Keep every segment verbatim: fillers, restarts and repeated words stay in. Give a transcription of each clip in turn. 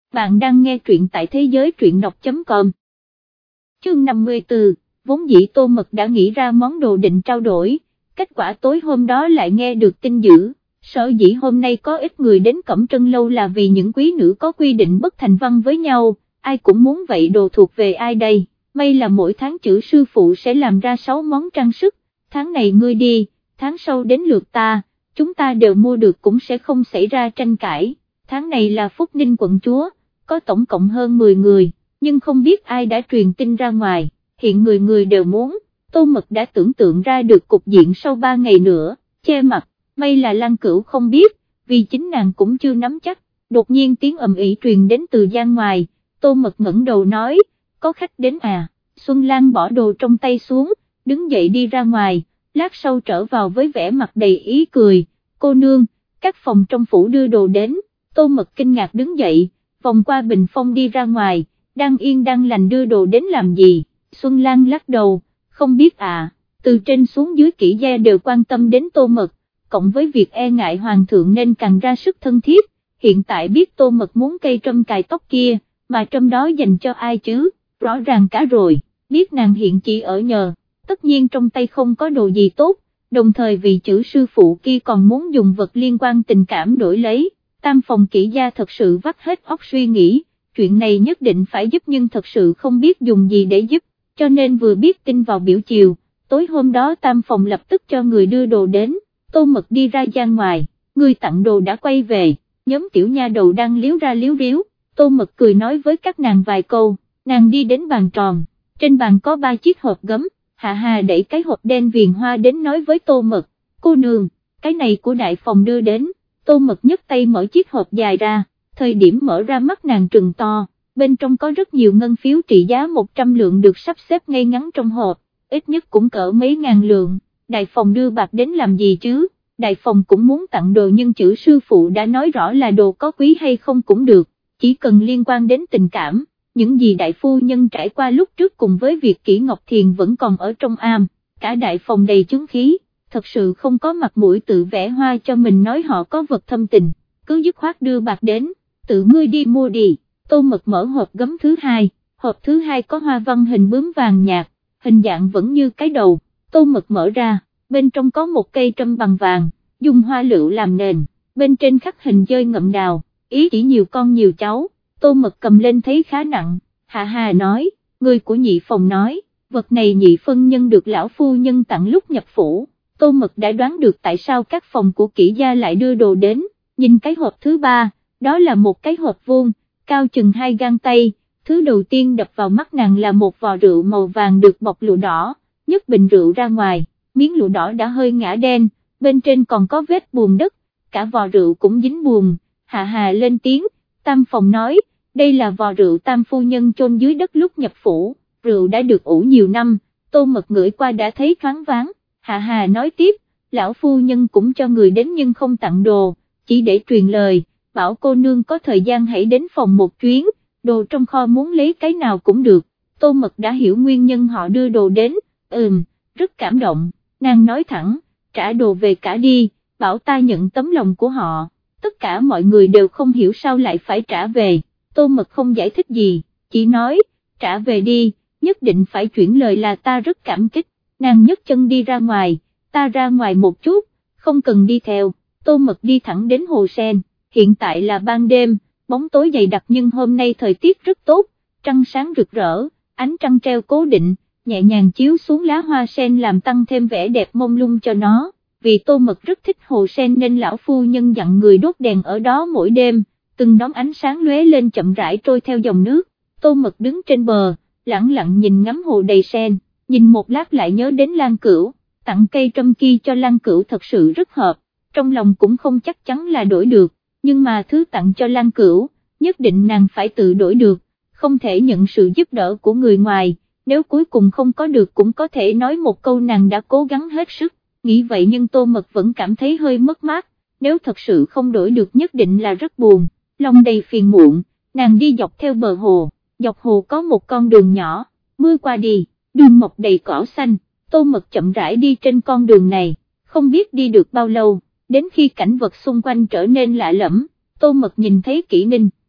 Bạn đang nghe truyện tại thế giới truyện đọc chấm com. Chương năm mươi tư, vốn dĩ Tô Mật đã nghĩ ra món đồ định trao đổi, kết quả tối hôm đó lại nghe được tin dữ, sở dĩ hôm nay có ít người đến Cẩm Trân Lâu là vì những quý nữ có quy định bất thành văn với nhau, ai cũng muốn vậy đồ thuộc về ai đây, may là mỗi tháng chữ sư phụ sẽ làm ra sáu món trang sức, tháng này ngươi đi, tháng sau đến lượt ta, chúng ta đều mua được cũng sẽ không xảy ra tranh cãi, tháng này là Phúc Ninh quận chúa, có tổng cộng hơn mười người, nhưng không biết ai đã truyền tin ra ngoài, hiện người người đều muốn, Tô Mật đã tưởng tượng ra được cục diện sau ba ngày nữa, che mặt, may là Lăng Cửu không biết, vì chính nàng cũng chưa nắm chắc, đột nhiên tiếng ầm ĩ truyền đến từ gian ngoài, Tô Mật ngẩng đầu nói, có khách đến à, Xuân Lan bỏ đồ trong tay xuống, đứng dậy đi ra ngoài, lát sau trở vào với vẻ mặt đầy ý cười, cô nương, các phòng trong phủ đưa đồ đến, Tô Mật kinh ngạc đứng dậy, vòng qua bình phong đi ra ngoài, đang yên đang lành đưa đồ đến làm gì, Xuân Lan lắc đầu, không biết à, từ trên xuống dưới kỹ gia đều quan tâm đến Tô Mật, cộng với việc e ngại hoàng thượng nên càng ra sức thân thiết, hiện tại biết Tô Mật muốn cây trâm cài tóc kia, mà trâm đó dành cho ai chứ, rõ ràng cả rồi, biết nàng hiện chỉ ở nhờ, tất nhiên trong tay không có đồ gì tốt, đồng thời vì chữ sư phụ kia còn muốn dùng vật liên quan tình cảm đổi lấy. Tam phòng kỹ gia thật sự vắt hết óc suy nghĩ, chuyện này nhất định phải giúp nhưng thật sự không biết dùng gì để giúp, cho nên vừa biết tin vào biểu chiều, tối hôm đó tam phòng lập tức cho người đưa đồ đến, Tô Mật đi ra gian ngoài, người tặng đồ đã quay về, nhóm tiểu nha đầu đang liếu ra liếu riếu, Tô Mật cười nói với các nàng vài câu, nàng đi đến bàn tròn, trên bàn có ba chiếc hộp gấm, Hạ Hà đẩy cái hộp đen viền hoa đến nói với Tô Mật, cô nương, cái này của đại phòng đưa đến. Tô Mật nhấc tay mở chiếc hộp dài ra, thời điểm mở ra mắt nàng trừng to, bên trong có rất nhiều ngân phiếu trị giá một trăm lượng được sắp xếp ngay ngắn trong hộp, ít nhất cũng cỡ mấy ngàn lượng, đại phòng đưa bạc đến làm gì chứ, đại phòng cũng muốn tặng đồ nhưng chữ sư phụ đã nói rõ là đồ có quý hay không cũng được, chỉ cần liên quan đến tình cảm, những gì đại phu nhân trải qua lúc trước cùng với việc Kỷ Ngọc Thiền vẫn còn ở trong am, cả đại phòng đầy chứng khí. Thật sự không có mặt mũi tự vẽ hoa cho mình nói họ có vật thâm tình, cứ dứt khoát đưa bạc đến, tự ngươi đi mua đi, Tô Mật mở hộp gấm thứ hai, hộp thứ hai có hoa văn hình bướm vàng nhạt, hình dạng vẫn như cái đầu, Tô Mật mở ra, bên trong có một cây trâm bằng vàng, dùng hoa lựu làm nền, bên trên khắc hình dơi ngậm đào, ý chỉ nhiều con nhiều cháu, Tô Mật cầm lên thấy khá nặng, Hạ Hà nói, người của nhị phòng nói, vật này nhị phân nhân được lão phu nhân tặng lúc nhập phủ. Tô Mật đã đoán được tại sao các phòng của kỹ gia lại đưa đồ đến, nhìn cái hộp thứ ba, đó là một cái hộp vuông, cao chừng hai gang tay, thứ đầu tiên đập vào mắt nàng là một vò rượu màu vàng được bọc lụa đỏ, nhấc bình rượu ra ngoài, miếng lụa đỏ đã hơi ngã đen, bên trên còn có vết bùn đất, cả vò rượu cũng dính bùn, Hạ Hà lên tiếng, tam phòng nói, đây là vò rượu tam phu nhân chôn dưới đất lúc nhập phủ, rượu đã được ủ nhiều năm, Tô Mật ngửi qua đã thấy thoáng váng. Hạ Hà nói tiếp, lão phu nhân cũng cho người đến nhưng không tặng đồ, chỉ để truyền lời, bảo cô nương có thời gian hãy đến phòng một chuyến, đồ trong kho muốn lấy cái nào cũng được, Tô Mật đã hiểu nguyên nhân họ đưa đồ đến, ừm, rất cảm động, nàng nói thẳng, trả đồ về cả đi, bảo ta nhận tấm lòng của họ, tất cả mọi người đều không hiểu sao lại phải trả về, Tô Mật không giải thích gì, chỉ nói, trả về đi, nhất định phải chuyển lời là ta rất cảm kích. Nàng nhấc chân đi ra ngoài, ta ra ngoài một chút, không cần đi theo, Tô Mật đi thẳng đến hồ sen, hiện tại là ban đêm, bóng tối dày đặc nhưng hôm nay thời tiết rất tốt, trăng sáng rực rỡ, ánh trăng treo cố định, nhẹ nhàng chiếu xuống lá hoa sen làm tăng thêm vẻ đẹp mông lung cho nó, vì Tô Mật rất thích hồ sen nên lão phu nhân dặn người đốt đèn ở đó mỗi đêm, từng đóm ánh sáng lóe lên chậm rãi trôi theo dòng nước, Tô Mật đứng trên bờ, lẳng lặng nhìn ngắm hồ đầy sen. Nhìn một lát lại nhớ đến Lan Cửu, tặng cây trâm kia cho Lan Cửu thật sự rất hợp, trong lòng cũng không chắc chắn là đổi được, nhưng mà thứ tặng cho Lan Cửu, nhất định nàng phải tự đổi được, không thể nhận sự giúp đỡ của người ngoài, nếu cuối cùng không có được cũng có thể nói một câu nàng đã cố gắng hết sức, nghĩ vậy nhưng Tô Mật vẫn cảm thấy hơi mất mát, nếu thật sự không đổi được nhất định là rất buồn, lòng đầy phiền muộn, nàng đi dọc theo bờ hồ, dọc hồ có một con đường nhỏ, mưa qua đi. Đường mọc đầy cỏ xanh, Tô Mật chậm rãi đi trên con đường này, không biết đi được bao lâu, đến khi cảnh vật xung quanh trở nên lạ lẫm, Tô Mật nhìn thấy Kỷ Ninh,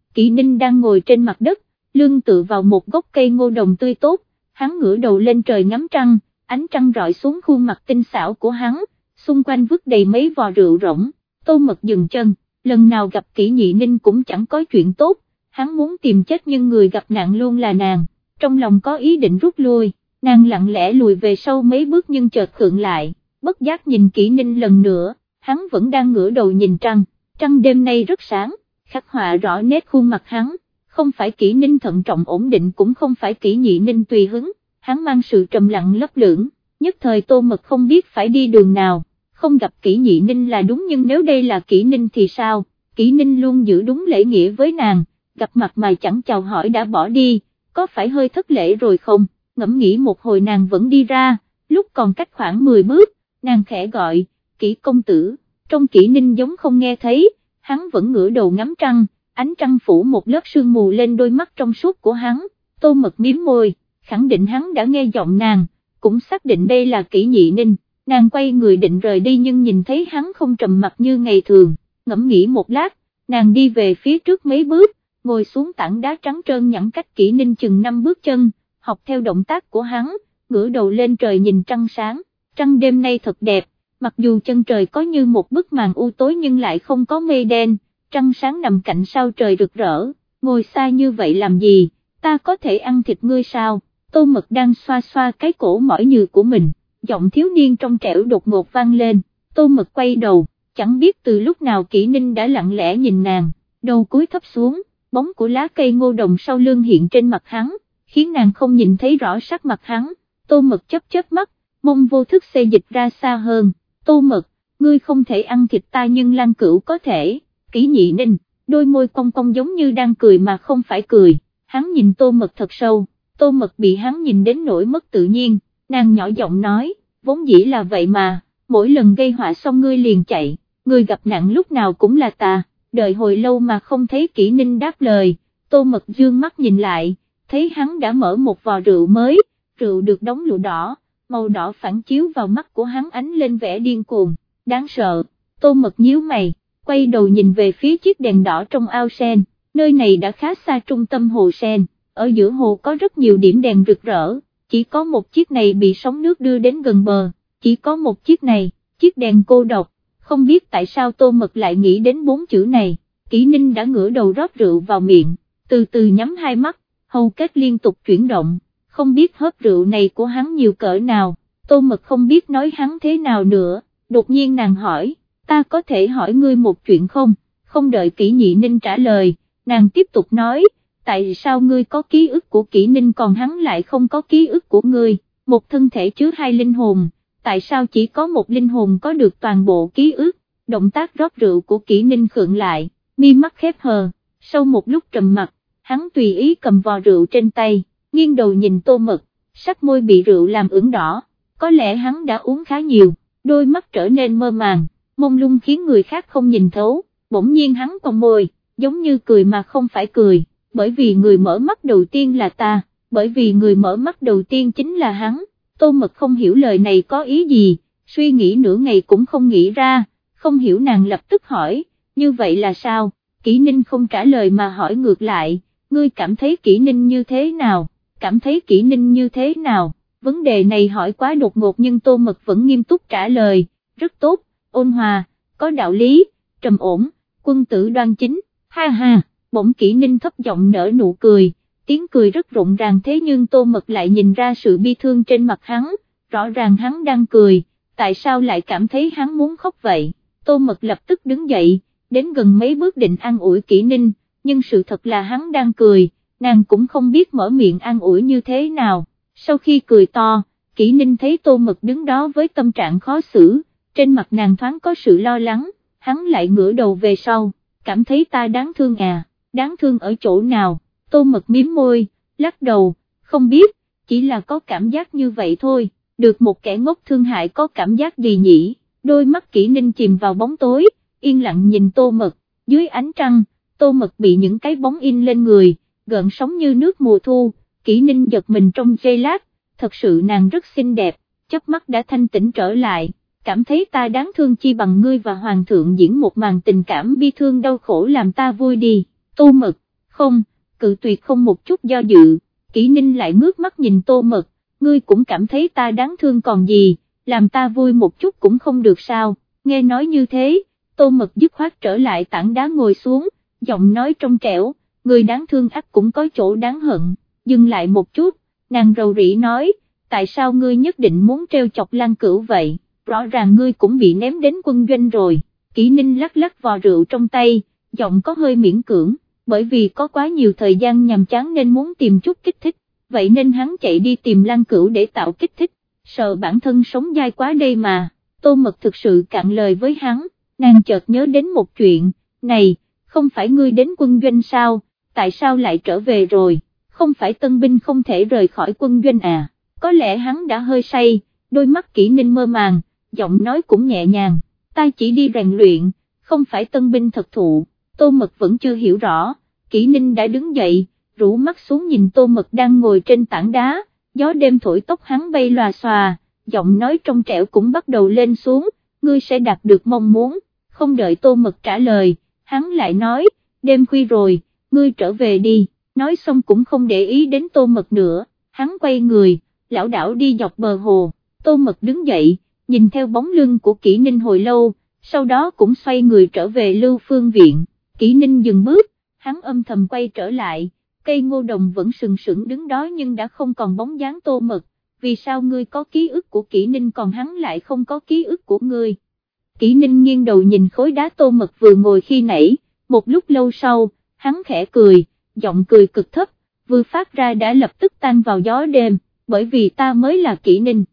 Kỷ Ninh đang ngồi trên mặt đất, lưng tựa vào một gốc cây ngô đồng tươi tốt, hắn ngửa đầu lên trời ngắm trăng, ánh trăng rọi xuống khuôn mặt tinh xảo của hắn, xung quanh vứt đầy mấy vò rượu rỗng. Tô Mật dừng chân, lần nào gặp Kỷ Nhị Ninh cũng chẳng có chuyện tốt, hắn muốn tìm chết nhưng người gặp nạn luôn là nàng, trong lòng có ý định rút lui, nàng lặng lẽ lùi về sau mấy bước nhưng chợt khựng lại, bất giác nhìn Kỷ Ninh lần nữa, hắn vẫn đang ngửa đầu nhìn trăng, trăng đêm nay rất sáng, khắc họa rõ nét khuôn mặt hắn, không phải Kỷ Ninh thận trọng ổn định cũng không phải Kỷ Nhị Ninh tùy hứng, hắn mang sự trầm lặng lấp lửng, nhất thời Tô Mật không biết phải đi đường nào, không gặp Kỷ Nhị Ninh là đúng nhưng nếu đây là Kỷ Ninh thì sao, Kỷ Ninh luôn giữ đúng lễ nghĩa với nàng, gặp mặt mà chẳng chào hỏi đã bỏ đi, có phải hơi thất lễ rồi không, ngẫm nghĩ một hồi nàng vẫn đi ra, lúc còn cách khoảng mười bước, nàng khẽ gọi, Kỷ công tử, trong Kỷ Ninh giống không nghe thấy, hắn vẫn ngửa đầu ngắm trăng, ánh trăng phủ một lớp sương mù lên đôi mắt trong suốt của hắn, Tô Mật mím môi, khẳng định hắn đã nghe giọng nàng, cũng xác định đây là Kỷ Nhị Ninh, nàng quay người định rời đi nhưng nhìn thấy hắn không trầm mặc như ngày thường, ngẫm nghĩ một lát, nàng đi về phía trước mấy bước, ngồi xuống tảng đá trắng trơn nhẵn cách Kỷ Ninh chừng năm bước chân, học theo động tác của hắn, ngửa đầu lên trời nhìn trăng sáng, trăng đêm nay thật đẹp, mặc dù chân trời có như một bức màn u tối nhưng lại không có mây đen, trăng sáng nằm cạnh sao trời rực rỡ, ngồi xa như vậy làm gì, ta có thể ăn thịt ngươi sao, Tô Mật đang xoa xoa cái cổ mỏi nhừ của mình, giọng thiếu niên trong trẻo đột ngột vang lên, Tô Mật quay đầu, chẳng biết từ lúc nào Kỷ Ninh đã lặng lẽ nhìn nàng, đầu cúi thấp xuống, bóng của lá cây ngô đồng sau lưng hiện trên mặt hắn, khiến nàng không nhìn thấy rõ sắc mặt hắn, Tô Mật chớp chớp mắt, mông vô thức xê dịch ra xa hơn, Tô Mật, ngươi không thể ăn thịt ta nhưng Lan Cửu có thể, Kỷ Nhị Ninh, đôi môi cong cong giống như đang cười mà không phải cười, hắn nhìn Tô Mật thật sâu, Tô Mật bị hắn nhìn đến nỗi mất tự nhiên, nàng nhỏ giọng nói, vốn dĩ là vậy mà, mỗi lần gây họa xong ngươi liền chạy, ngươi gặp nạn lúc nào cũng là ta, đợi hồi lâu mà không thấy Kỷ Ninh đáp lời, Tô Mật dương mắt nhìn lại, thấy hắn đã mở một vò rượu mới, rượu được đóng lụa đỏ, màu đỏ phản chiếu vào mắt của hắn ánh lên vẻ điên cuồng, đáng sợ, Tô Mật nhíu mày, quay đầu nhìn về phía chiếc đèn đỏ trong ao sen, nơi này đã khá xa trung tâm hồ sen, ở giữa hồ có rất nhiều điểm đèn rực rỡ, chỉ có một chiếc này bị sóng nước đưa đến gần bờ, chỉ có một chiếc này, chiếc đèn cô độc, không biết tại sao Tô Mật lại nghĩ đến bốn chữ này, Kỷ Ninh đã ngửa đầu rót rượu vào miệng, từ từ nhắm hai mắt, hầu kết liên tục chuyển động, không biết hớp rượu này của hắn nhiều cỡ nào, Tô Mật không biết nói hắn thế nào nữa, đột nhiên nàng hỏi, ta có thể hỏi ngươi một chuyện không, không đợi Kỷ Nhị Ninh trả lời, nàng tiếp tục nói, tại sao ngươi có ký ức của Kỷ Ninh còn hắn lại không có ký ức của ngươi, một thân thể chứa hai linh hồn, tại sao chỉ có một linh hồn có được toàn bộ ký ức, động tác rót rượu của Kỷ Ninh khựng lại, mi mắt khép hờ, sau một lúc trầm mặc, hắn tùy ý cầm vò rượu trên tay, nghiêng đầu nhìn Tô Mật, sắc môi bị rượu làm ửng đỏ, có lẽ hắn đã uống khá nhiều, đôi mắt trở nên mơ màng, mông lung khiến người khác không nhìn thấu, bỗng nhiên hắn cong môi, giống như cười mà không phải cười, bởi vì người mở mắt đầu tiên là ta, bởi vì người mở mắt đầu tiên chính là hắn, Tô Mật không hiểu lời này có ý gì, suy nghĩ nửa ngày cũng không nghĩ ra, không hiểu nàng lập tức hỏi, như vậy là sao, Kỷ Ninh không trả lời mà hỏi ngược lại, ngươi cảm thấy Kỷ Ninh như thế nào, cảm thấy Kỷ Ninh như thế nào, vấn đề này hỏi quá đột ngột nhưng Tô Mật vẫn nghiêm túc trả lời, rất tốt, ôn hòa, có đạo lý, trầm ổn, quân tử đoan chính, ha ha, bỗng Kỷ Ninh thấp giọng nở nụ cười, tiếng cười rất rộn ràng thế nhưng Tô Mật lại nhìn ra sự bi thương trên mặt hắn, rõ ràng hắn đang cười, tại sao lại cảm thấy hắn muốn khóc vậy, Tô Mật lập tức đứng dậy, đến gần mấy bước định an ủi Kỷ Ninh, nhưng sự thật là hắn đang cười, nàng cũng không biết mở miệng an ủi như thế nào, sau khi cười to, Kỷ Ninh thấy Tô Mật đứng đó với tâm trạng khó xử, trên mặt nàng thoáng có sự lo lắng, hắn lại ngửa đầu về sau, cảm thấy ta đáng thương à, đáng thương ở chỗ nào, Tô Mật mím môi, lắc đầu, không biết, chỉ là có cảm giác như vậy thôi, được một kẻ ngốc thương hại có cảm giác gì nhỉ, đôi mắt Kỷ Ninh chìm vào bóng tối, yên lặng nhìn Tô Mật, dưới ánh trăng, Tô Mật bị những cái bóng in lên người, gợn sóng như nước mùa thu, Kỷ Ninh giật mình trong giây lát, thật sự nàng rất xinh đẹp, chớp mắt đã thanh tĩnh trở lại, cảm thấy ta đáng thương chi bằng ngươi và Hoàng thượng diễn một màn tình cảm bi thương đau khổ làm ta vui đi, Tô Mật, không, cự tuyệt không một chút do dự. Kỷ Ninh lại ngước mắt nhìn Tô Mật, ngươi cũng cảm thấy ta đáng thương còn gì, làm ta vui một chút cũng không được sao. Nghe nói như thế, Tô Mật dứt khoát trở lại tảng đá ngồi xuống, giọng nói trong trẻo, người đáng thương ắt cũng có chỗ đáng hận. Dừng lại một chút, nàng rầu rĩ nói, tại sao ngươi nhất định muốn treo chọc Lan Cửu vậy, rõ ràng ngươi cũng bị ném đến quân doanh rồi. Kỷ Ninh lắc lắc vò rượu trong tay, giọng có hơi miễn cưỡng, bởi vì có quá nhiều thời gian nhàm chán nên muốn tìm chút kích thích, vậy nên hắn chạy đi tìm Lan Cửu để tạo kích thích, sợ bản thân sống dai quá đây mà. Tô Mật thực sự cạn lời với hắn, nàng chợt nhớ đến một chuyện, này, không phải ngươi đến quân doanh sao, tại sao lại trở về rồi, không phải tân binh không thể rời khỏi quân doanh à, có lẽ hắn đã hơi say, đôi mắt Kỷ Ninh mơ màng, giọng nói cũng nhẹ nhàng, ta chỉ đi rèn luyện, không phải tân binh thật thụ. Tô Mật vẫn chưa hiểu rõ, Kỷ Ninh đã đứng dậy, rũ mắt xuống nhìn Tô Mật đang ngồi trên tảng đá, gió đêm thổi tóc hắn bay lòa xòa, giọng nói trong trẻo cũng bắt đầu lên xuống, ngươi sẽ đạt được mong muốn. Không đợi Tô Mật trả lời, hắn lại nói, đêm khuya rồi, ngươi trở về đi, nói xong cũng không để ý đến Tô Mật nữa, hắn quay người, lảo đảo đi dọc bờ hồ. Tô Mật đứng dậy, nhìn theo bóng lưng của Kỷ Ninh hồi lâu, sau đó cũng xoay người trở về Lưu Phương Viện. Kỷ Ninh dừng bước, hắn âm thầm quay trở lại, cây ngô đồng vẫn sừng sững đứng đó nhưng đã không còn bóng dáng Tô Mật. Vì sao ngươi có ký ức của Kỷ Ninh còn hắn lại không có ký ức của ngươi? Kỷ Ninh nghiêng đầu nhìn khối đá Tô Mật vừa ngồi khi nãy, một lúc lâu sau, hắn khẽ cười, giọng cười cực thấp, vừa phát ra đã lập tức tan vào gió đêm, bởi vì ta mới là Kỷ Ninh.